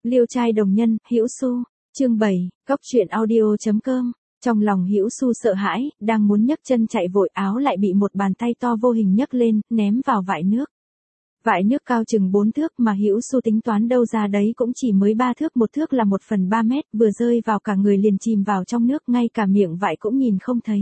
Liêu trai đồng nhân, Hữu Xu, chương 7, Góc truyện audio.com. Trong lòng Hữu Xu sợ hãi, đang muốn nhấc chân chạy vội, áo lại bị một bàn tay to vô hình nhấc lên, ném vào vại nước. Vại nước cao chừng 4 thước mà Hữu Xu tính toán đâu ra đấy cũng chỉ mới 3 thước, 1 thước là 1/3 mét, vừa rơi vào cả người liền chìm vào trong nước, ngay cả miệng vại cũng nhìn không thấy.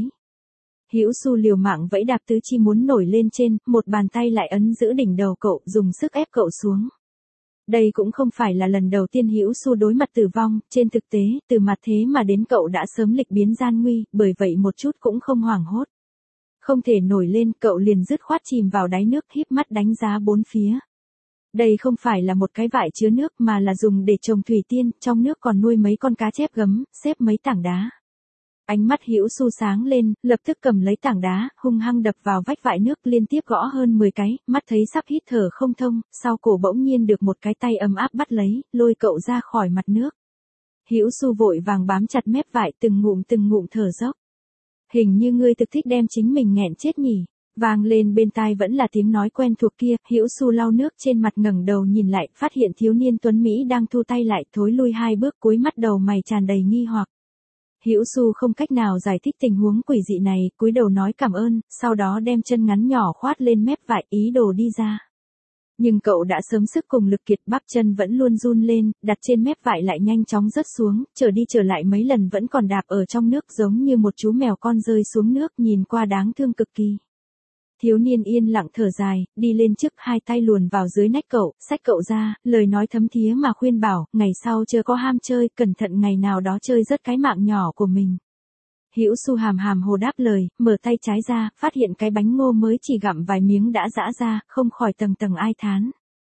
Hữu Xu liều mạng vẫy đạp tứ chi muốn nổi lên trên, một bàn tay lại ấn giữ đỉnh đầu cậu, dùng sức ép cậu xuống. Đây cũng không phải là lần đầu tiên Hữu Xu đối mặt tử vong, trên thực tế, từ mặt thế mà đến cậu đã sớm lịch biến gian nguy, bởi vậy một chút cũng không hoảng hốt. Không thể nổi lên, cậu liền dứt khoát chìm vào đáy nước, híp mắt đánh giá bốn phía. Đây không phải là một cái vại chứa nước mà là dùng để trồng thủy tiên, trong nước còn nuôi mấy con cá chép gấm, xếp mấy tảng đá. Ánh mắt Hữu Xu sáng lên, lập tức cầm lấy tảng đá, hung hăng đập vào vách vại nước, liên tiếp gõ hơn 10 cái, mắt thấy sắp hít thở không thông, sau cổ bỗng nhiên được một cái tay ấm áp bắt lấy, lôi cậu ra khỏi mặt nước. Hữu Xu vội vàng bám chặt mép vại, từng ngụm thở dốc. Hình như ngươi thực thích đem chính mình nghẹn chết nhỉ. Vang lên bên tai vẫn là tiếng nói quen thuộc kia. Hữu Xu lau nước trên mặt, ngẩng đầu nhìn lại, phát hiện thiếu niên tuấn Mỹ đang thu tay lại, thối lui 2 bước, cúi mắt, đầu mày tràn đầy nghi hoặc. Hữu Xu không cách nào giải thích tình huống quỷ dị này, cúi đầu nói cảm ơn, sau đó đem chân ngắn nhỏ khoát lên mép vại, ý đồ đi ra. Nhưng cậu đã sớm sức cùng lực kiệt, bắp chân vẫn luôn run lên, đặt trên mép vại lại nhanh chóng rớt xuống, trở đi trở lại mấy lần vẫn còn đạp ở trong nước, giống như một chú mèo con rơi xuống nước, nhìn qua đáng thương cực kỳ. Thiếu niên yên lặng thở dài, đi lên trước, 2 tay luồn vào dưới nách cậu, xách cậu ra, lời nói thấm thía mà khuyên bảo, ngày sau chớ có ham chơi, cẩn thận ngày nào đó chơi rớt cái mạng nhỏ của mình. Hữu Xu hàm hồ đáp lời, mở tay trái ra, phát hiện cái bánh ngô mới chỉ gặm vài miếng đã giã ra, không khỏi tầng tầng ai thán.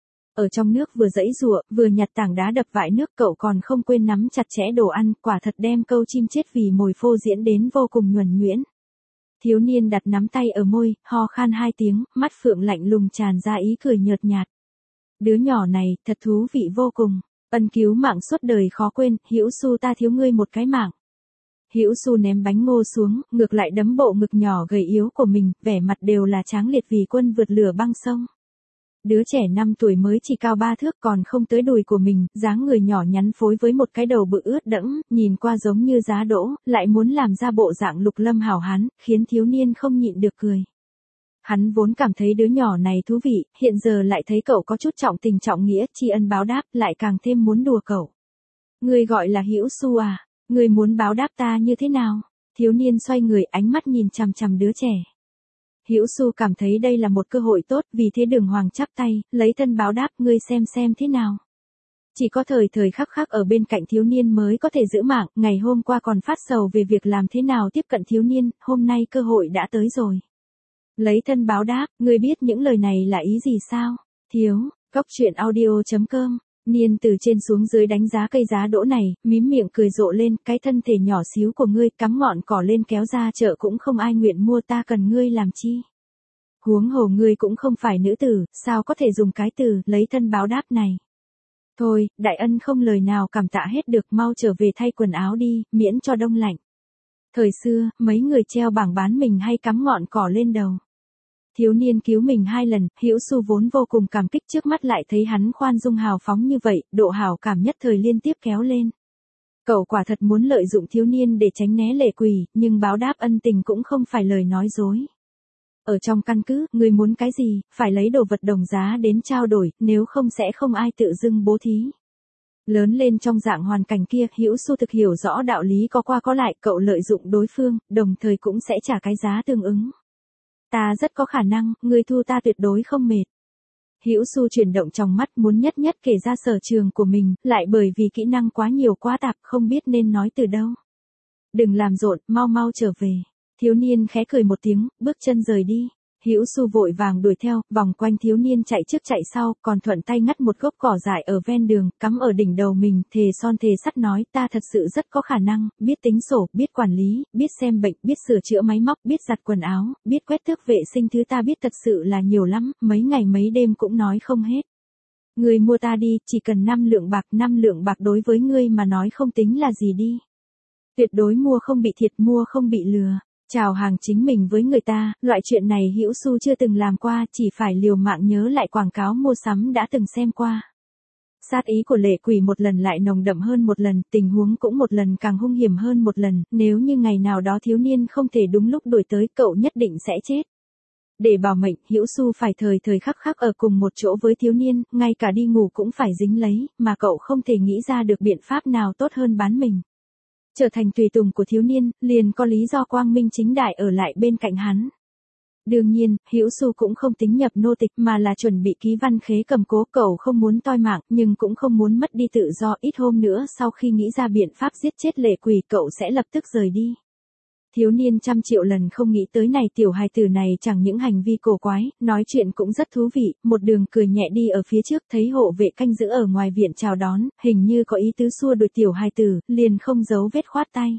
Ở trong nước vừa giãy giụa, vừa nhặt tảng đá đập vại nước, cậu còn không quên nắm chặt chẽ đồ ăn, quả thật đem câu chim chết vì mồi phô diễn đến vô cùng nhuần nhuyễn. Thiếu niên đặt nắm tay ở môi, ho khan 2 tiếng, mắt phượng lạnh lùng tràn ra ý cười nhợt nhạt. Đứa nhỏ này, thật thú vị vô cùng, ân cứu mạng suốt đời khó quên, Hữu Xu ta thiếu ngươi một cái mạng. Hữu Xu ném bánh ngô xuống, ngược lại đấm bộ ngực nhỏ gầy yếu của mình, vẻ mặt đều là tráng liệt vì quân vượt lửa băng sông. Đứa trẻ 5 tuổi mới chỉ cao 3 thước, còn không tới đùi của mình, dáng người nhỏ nhắn phối với một cái đầu bự ướt đẫm, nhìn qua giống như giá đỗ, lại muốn làm ra bộ dạng lục lâm hảo hán, khiến thiếu niên không nhịn được cười. Hắn vốn cảm thấy đứa nhỏ này thú vị, hiện giờ lại thấy cậu có chút trọng tình trọng nghĩa, tri ân báo đáp, lại càng thêm muốn đùa cậu. Ngươi gọi là Hữu Xu à? Ngươi muốn báo đáp ta như thế nào? Thiếu niên xoay người, ánh mắt nhìn chằm chằm đứa trẻ. Hữu Xu cảm thấy đây là một cơ hội tốt, vì thế đường hoàng chắp tay, lấy thân báo đáp, ngươi xem thế nào. Chỉ có thời khắc ở bên cạnh thiếu niên mới có thể giữ mạng, ngày hôm qua còn phát sầu về việc làm thế nào tiếp cận thiếu niên, hôm nay cơ hội đã tới rồi. Lấy thân báo đáp, ngươi biết những lời này là ý gì sao? Thiếu, Góc truyện audio.com. Niên từ trên xuống dưới đánh giá cây giá đỗ này, mím miệng cười rộ lên, cái thân thể nhỏ xíu của ngươi, cắm ngọn cỏ lên kéo ra chợ cũng không ai nguyện mua, ta cần ngươi làm chi? Huống hồ ngươi cũng không phải nữ tử, sao có thể dùng cái từ lấy thân báo đáp này? Thôi, đại ân không lời nào cảm tạ hết được, mau trở về thay quần áo đi, miễn cho đông lạnh. Thời xưa, mấy người treo bảng bán mình hay cắm ngọn cỏ lên đầu. Thiếu niên cứu mình 2 lần, Hữu Xu vốn vô cùng cảm kích, trước mắt lại thấy hắn khoan dung hào phóng như vậy, độ hảo cảm nhất thời liên tiếp kéo lên. Cậu quả thật muốn lợi dụng thiếu niên để tránh né lệ quỷ, nhưng báo đáp ân tình cũng không phải lời nói dối. Ở trong căn cứ, người muốn cái gì, phải lấy đồ vật đồng giá đến trao đổi, nếu không sẽ không ai tự dưng bố thí. Lớn lên trong dạng hoàn cảnh kia, Hữu Xu thực hiểu rõ đạo lý có qua có lại, cậu lợi dụng đối phương, đồng thời cũng sẽ trả cái giá tương ứng. Ta rất có khả năng, ngươi thu ta tuyệt đối không mệt. Hữu Xu chuyển động trong mắt, muốn nhất kể ra sở trường của mình, lại bởi vì kỹ năng quá nhiều quá tạp, không biết nên nói từ đâu. Đừng làm rộn, mau trở về. Thiếu niên khẽ cười một tiếng, bước chân rời đi. Hữu Xu vội vàng đuổi theo, vòng quanh thiếu niên chạy trước chạy sau, còn thuận tay ngắt một gốc cỏ dại ở ven đường, cắm ở đỉnh đầu mình, thề son thề sắt nói, ta thật sự rất có khả năng, biết tính sổ, biết quản lý, biết xem bệnh, biết sửa chữa máy móc, biết giặt quần áo, biết quét tước vệ sinh, thứ ta biết thật sự là nhiều lắm, mấy ngày mấy đêm cũng nói không hết. Ngươi mua ta đi, chỉ cần 5 lượng bạc đối với ngươi mà nói không tính là gì đi. Tuyệt đối mua không bị thiệt, mua không bị lừa. Chào hàng chính mình với người ta, loại chuyện này Hữu Xu chưa từng làm qua, chỉ phải liều mạng nhớ lại quảng cáo mua sắm đã từng xem qua. Sát ý của lệ quỷ một lần lại nồng đậm hơn một lần, tình huống cũng một lần càng hung hiểm hơn một lần, nếu như ngày nào đó thiếu niên không thể đúng lúc đuổi tới, cậu nhất định sẽ chết. Để bảo mệnh, Hữu Xu phải thời thời khắc khắc ở cùng một chỗ với thiếu niên, ngay cả đi ngủ cũng phải dính lấy, mà cậu không thể nghĩ ra được biện pháp nào tốt hơn bán mình. Trở thành tùy tùng của thiếu niên, liền có lý do quang minh chính đại ở lại bên cạnh hắn. Đương nhiên, Hữu Xu cũng không tính nhập nô tịch mà là chuẩn bị ký văn khế cầm cố, cậu không muốn toi mạng, nhưng cũng không muốn mất đi tự do. Ít hôm nữa sau khi nghĩ ra biện pháp giết chết lệ quỷ, cậu sẽ lập tức rời đi. Thiếu niên trăm triệu lần không nghĩ tới này, tiểu hài tử này chẳng những hành vi cổ quái, nói chuyện cũng rất thú vị, một đường cười nhẹ đi ở phía trước, thấy hộ vệ canh giữ ở ngoài viện chào đón, hình như có ý tứ xua đuổi tiểu hài tử, liền không giấu vết khoát tay.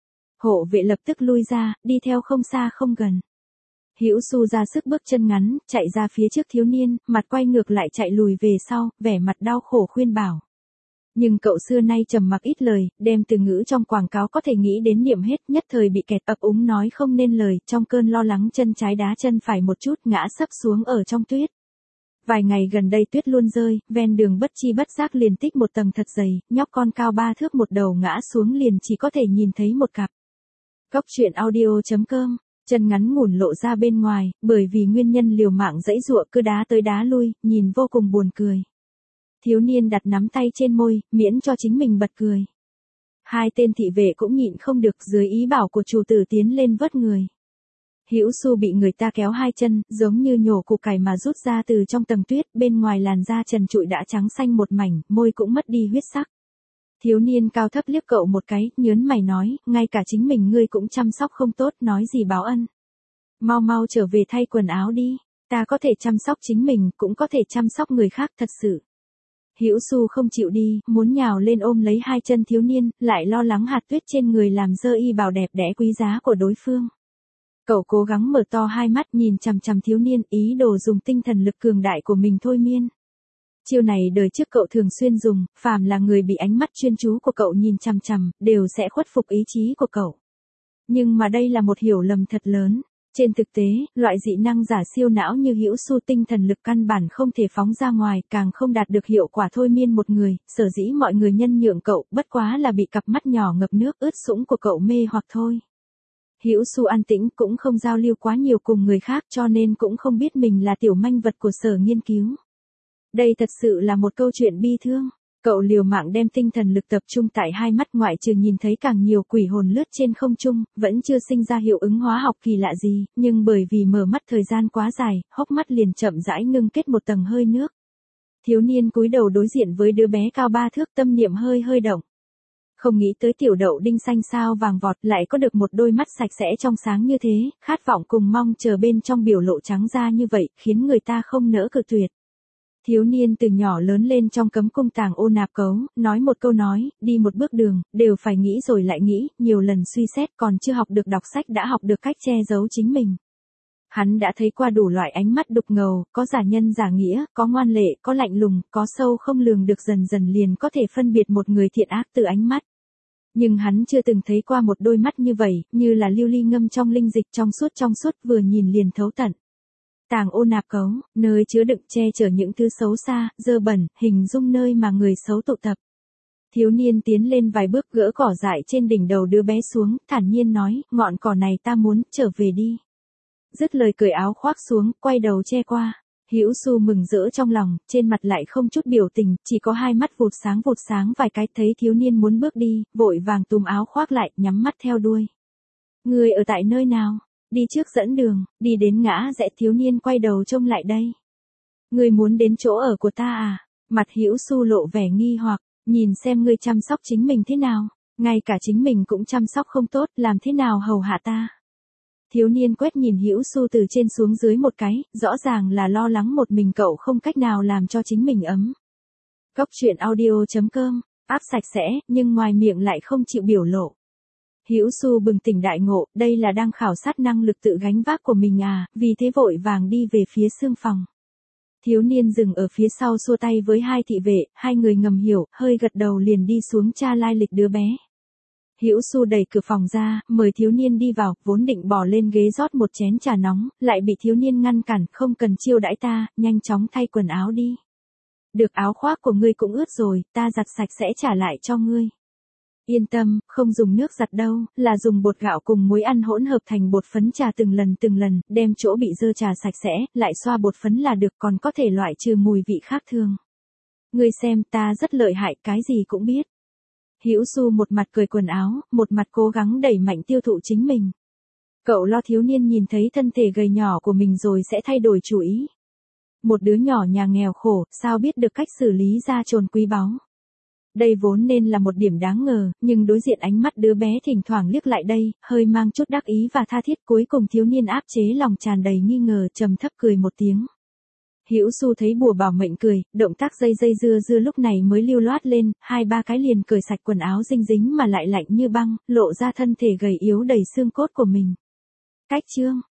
Hộ vệ lập tức lui ra, đi theo không xa không gần. Hữu Xu ra sức bước chân ngắn, chạy ra phía trước thiếu niên, mặt quay ngược lại chạy lùi về sau, vẻ mặt đau khổ khuyên bảo. Nhưng cậu xưa nay trầm mặc ít lời, đem từ ngữ trong quảng cáo có thể nghĩ đến niệm hết, nhất thời bị kẹt ấp úng nói không nên lời, trong cơn lo lắng chân trái đá chân phải một chút, ngã sấp xuống ở trong tuyết. Vài ngày gần đây tuyết luôn rơi, ven đường bất chi bất giác liền tích một tầng thật dày, nhóc con cao 3 thước một đầu ngã xuống liền chỉ có thể nhìn thấy một cặp. Cóc truyện audio.com. Chân ngắn ngủn lộ ra bên ngoài, bởi vì nguyên nhân liều mạng giãy giụa cứ đá tới đá lui, nhìn vô cùng buồn cười. Thiếu niên đặt nắm tay trên môi, miễn cho chính mình bật cười. Hai tên thị vệ cũng nhịn không được, dưới ý bảo của chủ tử tiến lên vớt người. Hữu Xu bị người ta kéo hai chân, giống như nhổ củ cải mà rút ra từ trong tầng tuyết, bên ngoài làn da trần trụi đã trắng xanh một mảnh, môi cũng mất đi huyết sắc. Thiếu niên cao thấp liếc cậu một cái, nhớn mày nói, ngay cả chính mình ngươi cũng chăm sóc không tốt, nói gì báo ân. Mau mau trở về thay quần áo đi, ta có thể chăm sóc chính mình, cũng có thể chăm sóc người khác, thật sự. Hữu Xu không chịu đi, muốn nhào lên ôm lấy hai chân thiếu niên, lại lo lắng hạt tuyết trên người làm dơ y bào đẹp đẽ quý giá của đối phương. Cậu cố gắng mở to hai mắt nhìn chằm chằm thiếu niên, ý đồ dùng tinh thần lực cường đại của mình thôi miên. Chiêu này đời trước cậu thường xuyên dùng, phàm là người bị ánh mắt chuyên chú của cậu nhìn chằm chằm, đều sẽ khuất phục ý chí của cậu. Nhưng mà đây là một hiểu lầm thật lớn. Trên thực tế, loại dị năng giả siêu não như Hữu Xu tinh thần lực căn bản không thể phóng ra ngoài, càng không đạt được hiệu quả thôi miên một người, sở dĩ mọi người nhân nhượng cậu, bất quá là bị cặp mắt nhỏ ngập nước ướt sũng của cậu mê hoặc thôi. Hữu Xu an tĩnh, cũng không giao lưu quá nhiều cùng người khác, cho nên cũng không biết mình là tiểu manh vật của sở nghiên cứu. Đây thật sự là một câu chuyện bi thương. Cậu liều mạng đem tinh thần lực tập trung tại hai mắt, ngoại trừ nhìn thấy càng nhiều quỷ hồn lướt trên không trung, vẫn chưa sinh ra hiệu ứng hóa học kỳ lạ gì, nhưng bởi vì mở mắt thời gian quá dài, hốc mắt liền chậm rãi ngưng kết một tầng hơi nước. Thiếu niên cúi đầu đối diện với đứa bé cao 3 thước, tâm niệm hơi hơi động. Không nghĩ tới tiểu đậu đinh xanh sao vàng vọt lại có được một đôi mắt sạch sẽ trong sáng như thế, khát vọng cùng mong chờ bên trong biểu lộ trắng da như vậy, khiến người ta không nỡ cự tuyệt. Thiếu niên từ nhỏ lớn lên trong cấm cung tàng ô nạp cấu, nói một câu nói, đi một bước đường, đều phải nghĩ rồi lại nghĩ, nhiều lần suy xét, còn chưa học được đọc sách đã học được cách che giấu chính mình. Hắn đã thấy qua đủ loại ánh mắt đục ngầu, có giả nhân giả nghĩa, có ngoan lệ, có lạnh lùng, có sâu không lường được, dần dần liền có thể phân biệt một người thiện ác từ ánh mắt. Nhưng hắn chưa từng thấy qua một đôi mắt như vậy, như là lưu ly ngâm trong linh dịch trong suốt, vừa nhìn liền thấu tận. Tàng ô nạp cấu, nơi chứa đựng che chở những thứ xấu xa, dơ bẩn, hình dung nơi mà người xấu tụ tập. Thiếu niên tiến lên vài bước, gỡ cỏ dại trên đỉnh đầu đứa bé xuống, thản nhiên nói, ngọn cỏ này ta muốn, trở về đi. Dứt lời cởi áo khoác xuống, quay đầu che qua. Hữu Xu mừng rỡ trong lòng, trên mặt lại không chút biểu tình, chỉ có hai mắt vụt sáng vài cái, thấy thiếu niên muốn bước đi, vội vàng túm áo khoác lại, nhắm mắt theo đuôi. Người ở tại nơi nào? Đi trước dẫn đường, đi đến ngã rẽ, thiếu niên quay đầu trông lại đây. Ngươi muốn đến chỗ ở của ta à? Mặt Hữu Xu lộ vẻ nghi hoặc, nhìn xem ngươi chăm sóc chính mình thế nào, ngay cả chính mình cũng chăm sóc không tốt, làm thế nào hầu hạ ta? Thiếu niên quét nhìn Hữu Xu từ trên xuống dưới một cái, rõ ràng là lo lắng một mình cậu không cách nào làm cho chính mình ấm. Cóc truyện audio.com, áp sạch sẽ, nhưng ngoài miệng lại không chịu biểu lộ. Hữu Xu bừng tỉnh đại ngộ, đây là đang khảo sát năng lực tự gánh vác của mình à, vì thế vội vàng đi về phía xương phòng. Thiếu niên dừng ở phía sau xua tay với hai thị vệ, hai người ngầm hiểu, hơi gật đầu liền đi xuống tra lai lịch đứa bé. Hữu Xu đẩy cửa phòng ra, mời thiếu niên đi vào, vốn định bỏ lên ghế rót một chén trà nóng, lại bị thiếu niên ngăn cản, không cần chiêu đãi ta, nhanh chóng thay quần áo đi. Được, áo khoác của ngươi cũng ướt rồi, ta giặt sạch sẽ trả lại cho ngươi. Yên tâm, không dùng nước giặt đâu, là dùng bột gạo cùng muối ăn hỗn hợp thành bột phấn trà từng lần, đem chỗ bị dơ trà sạch sẽ, lại xoa bột phấn là được, còn có thể loại trừ mùi vị khác thường. Ngươi xem, ta rất lợi hại, cái gì cũng biết. Hữu Xu một mặt cười quần áo, một mặt cố gắng đẩy mạnh tiêu thụ chính mình. Cậu lo thiếu niên nhìn thấy thân thể gầy nhỏ của mình rồi sẽ thay đổi chủ ý. Một đứa nhỏ nhà nghèo khổ, sao biết được cách xử lý da trồn quý báu. Đây vốn nên là một điểm đáng ngờ, nhưng đối diện ánh mắt đứa bé thỉnh thoảng liếc lại đây, hơi mang chút đắc ý và tha thiết, cuối cùng thiếu niên áp chế lòng tràn đầy nghi ngờ, trầm thấp cười một tiếng. Hữu Xu thấy bùa bảo mệnh cười, động tác dây dưa lúc này mới lưu loát lên, 2-3 cái liền cởi sạch quần áo dinh dính mà lại lạnh như băng, lộ ra thân thể gầy yếu đầy xương cốt của mình. Cách chương